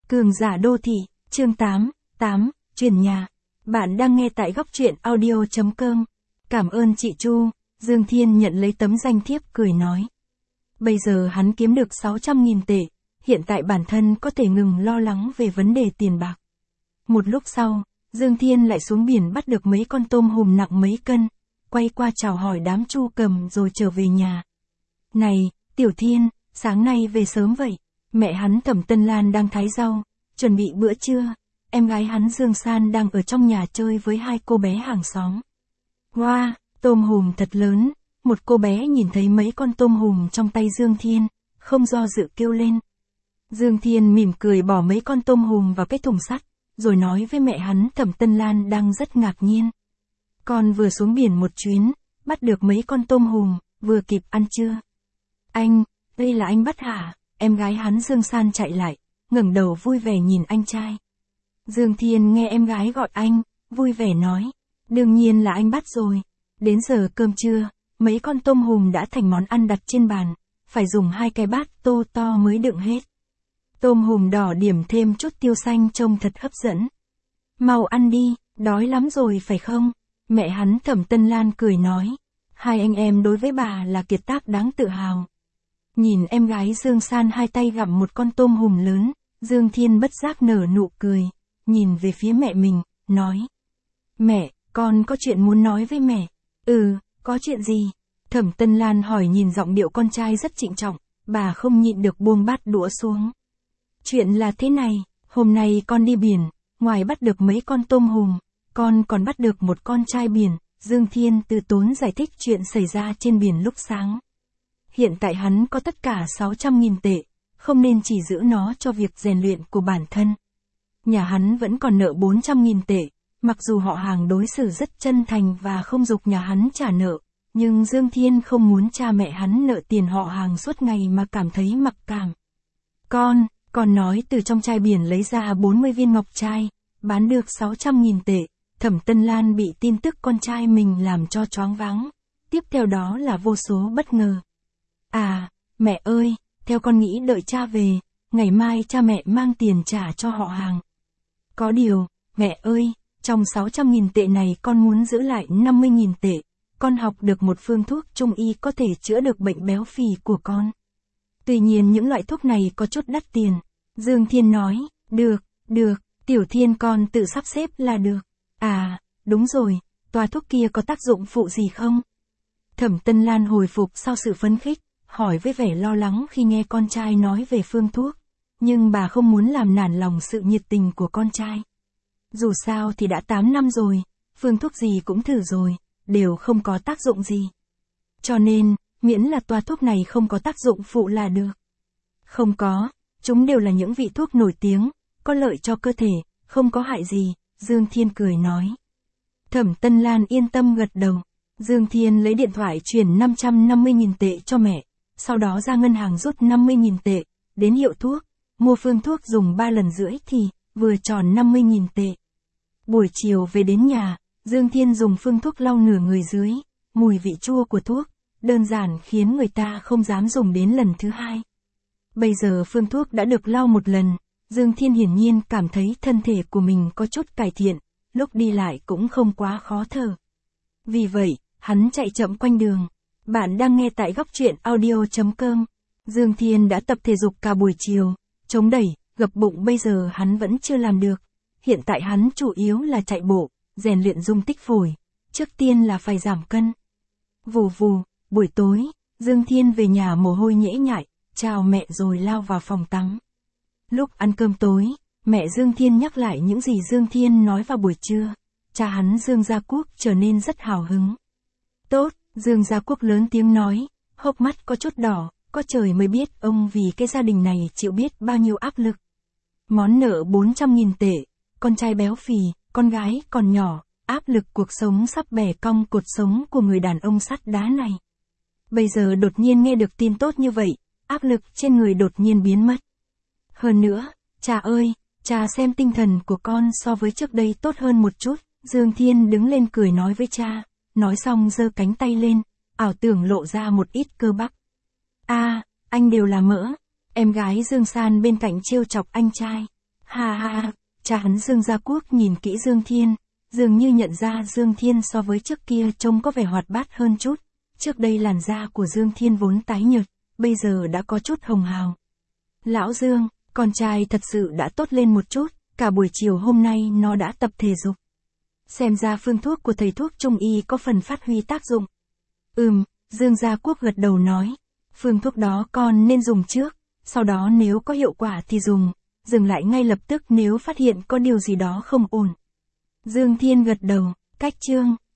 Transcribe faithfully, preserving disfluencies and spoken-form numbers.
Cường giả đô thị, chương tám, tám, chuyển nhà. Bạn đang nghe tại góc truyện audio chấm com. Cảm ơn chị Chu, Dương Thiên nhận lấy tấm danh thiếp cười nói. Bây giờ hắn kiếm được sáu trăm nghìn tệ, hiện tại bản thân có thể ngừng lo lắng về vấn đề tiền bạc. Một lúc sau, Dương Thiên lại xuống biển bắt được mấy con tôm hùm nặng mấy cân, quay qua chào hỏi đám Chu Cầm rồi trở về nhà. Này, Tiểu Thiên, sáng nay về sớm vậy. Mẹ hắn Thẩm Tân Lan đang thái rau, chuẩn bị bữa trưa. Em gái hắn Dương San đang ở trong nhà chơi với hai cô bé hàng xóm. Wow, tôm hùm thật lớn. Một cô bé nhìn thấy mấy con tôm hùm trong tay Dương Thiên, không do dự kêu lên. Dương Thiên mỉm cười bỏ mấy con tôm hùm vào cái thùng sắt, rồi nói với mẹ hắn Thẩm Tân Lan đang rất ngạc nhiên. Con vừa xuống biển một chuyến, bắt được mấy con tôm hùm, vừa kịp ăn trưa. Anh, đây là anh bắt hả? Em gái hắn Dương San chạy lại, ngẩng đầu vui vẻ nhìn anh trai. Dương Thiên nghe em gái gọi anh, vui vẻ nói. Đương nhiên là anh bắt rồi. Đến giờ cơm trưa, mấy con tôm hùm đã thành món ăn đặt trên bàn, phải dùng hai cái bát tô to mới đựng hết. Tôm hùm đỏ điểm thêm chút tiêu xanh trông thật hấp dẫn. Mau ăn đi, đói lắm rồi phải không? Mẹ hắn Thẩm Tân Lan cười nói. Hai anh em đối với bà là kiệt tác đáng tự hào. Nhìn em gái Dương San hai tay gặm một con tôm hùm lớn, Dương Thiên bất giác nở nụ cười, nhìn về phía mẹ mình, nói. Mẹ, con có chuyện muốn nói với mẹ. Ừ, có chuyện gì? Thẩm Tân Lan hỏi nhìn giọng điệu con trai rất trịnh trọng, bà không nhịn được buông bát đũa xuống. Chuyện là thế này, hôm nay con đi biển, ngoài bắt được mấy con tôm hùm, con còn bắt được một con trai biển. Dương Thiên từ tốn giải thích chuyện xảy ra trên biển lúc sáng. Hiện tại hắn có tất cả sáu trăm nghìn tệ, không nên chỉ giữ nó cho việc rèn luyện của bản thân. Nhà hắn vẫn còn nợ bốn trăm nghìn tệ, mặc dù họ hàng đối xử rất chân thành và không giục nhà hắn trả nợ, nhưng Dương Thiên không muốn cha mẹ hắn nợ tiền họ hàng suốt ngày mà cảm thấy mặc cảm. Con, con nói từ trong chai biển lấy ra bốn mươi viên ngọc trai, bán được sáu trăm nghìn tệ. Thẩm Tân Lan bị tin tức con trai mình làm cho choáng váng, tiếp theo đó là vô số bất ngờ. À, mẹ ơi, theo con nghĩ đợi cha về, ngày mai cha mẹ mang tiền trả cho họ hàng. Có điều, mẹ ơi, trong sáu trăm nghìn tệ này con muốn giữ lại năm mươi nghìn tệ, con học được một phương thuốc trung y có thể chữa được bệnh béo phì của con. Tuy nhiên những loại thuốc này có chút đắt tiền. Dương Thiên nói, được, được, Tiểu Thiên con tự sắp xếp là được. À, đúng rồi, toa thuốc kia có tác dụng phụ gì không? Thẩm Tân Lan hồi phục sau sự phấn khích, hỏi với vẻ lo lắng khi nghe con trai nói về phương thuốc, nhưng bà không muốn làm nản lòng sự nhiệt tình của con trai. Dù sao thì đã tám năm rồi, phương thuốc gì cũng thử rồi, đều không có tác dụng gì. Cho nên, miễn là toa thuốc này không có tác dụng phụ là được. Không có, chúng đều là những vị thuốc nổi tiếng, có lợi cho cơ thể, không có hại gì. Dương Thiên cười nói. Thẩm Tân Lan yên tâm gật đầu. Dương Thiên lấy điện thoại chuyển năm trăm năm mươi nghìn tệ cho mẹ, sau đó ra ngân hàng rút năm mươi nghìn tệ, đến hiệu thuốc, mua phương thuốc dùng ba lần rưỡi thì, vừa tròn năm mươi nghìn tệ. Buổi chiều về đến nhà, Dương Thiên dùng phương thuốc lau nửa người dưới, mùi vị chua của thuốc, đơn giản khiến người ta không dám dùng đến lần thứ hai. Bây giờ phương thuốc đã được lau một lần. Dương Thiên hiển nhiên cảm thấy thân thể của mình có chút cải thiện, lúc đi lại cũng không quá khó thở. Vì vậy, hắn chạy chậm quanh đường. Bạn đang nghe tại góc truyện audio chấm com. Dương Thiên đã tập thể dục cả buổi chiều, chống đẩy, gập bụng bây giờ hắn vẫn chưa làm được. Hiện tại hắn chủ yếu là chạy bộ, rèn luyện dung tích phổi. Trước tiên là phải giảm cân. Vù vù, buổi tối, Dương Thiên về nhà mồ hôi nhễ nhại, chào mẹ rồi lao vào phòng tắm. Lúc ăn cơm tối, mẹ Dương Thiên nhắc lại những gì Dương Thiên nói vào buổi trưa. Cha hắn Dương Gia Quốc trở nên rất hào hứng. Tốt, Dương Gia Quốc lớn tiếng nói, hốc mắt có chút đỏ, có trời mới biết ông vì cái gia đình này chịu biết bao nhiêu áp lực. Món nợ bốn trăm nghìn tệ, con trai béo phì, con gái còn nhỏ, áp lực cuộc sống sắp bẻ cong cột sống của người đàn ông sắt đá này. Bây giờ đột nhiên nghe được tin tốt như vậy, áp lực trên người đột nhiên biến mất. Hơn nữa, cha ơi, cha xem tinh thần của con so với trước đây tốt hơn một chút. Dương Thiên đứng lên cười nói với cha, nói xong giơ cánh tay lên, ảo tưởng lộ ra một ít cơ bắp. A, à, anh đều là mỡ. Em gái Dương San bên cạnh trêu chọc anh trai. Ha ha ha, cha hắn Dương Gia Quốc nhìn kỹ Dương Thiên, dường như nhận ra Dương Thiên so với trước kia trông có vẻ hoạt bát hơn chút. Trước đây làn da của Dương Thiên vốn tái nhợt, bây giờ đã có chút hồng hào. Lão Dương, con trai thật sự đã tốt lên một chút, cả buổi chiều hôm nay nó đã tập thể dục. Xem ra phương thuốc của thầy thuốc Trung Y có phần phát huy tác dụng. Ừm, Dương Gia Quốc gật đầu nói. Phương thuốc đó con nên dùng trước, sau đó nếu có hiệu quả thì dùng, dừng lại ngay lập tức nếu phát hiện có điều gì đó không ổn. Dương Thiên gật đầu, cách chương.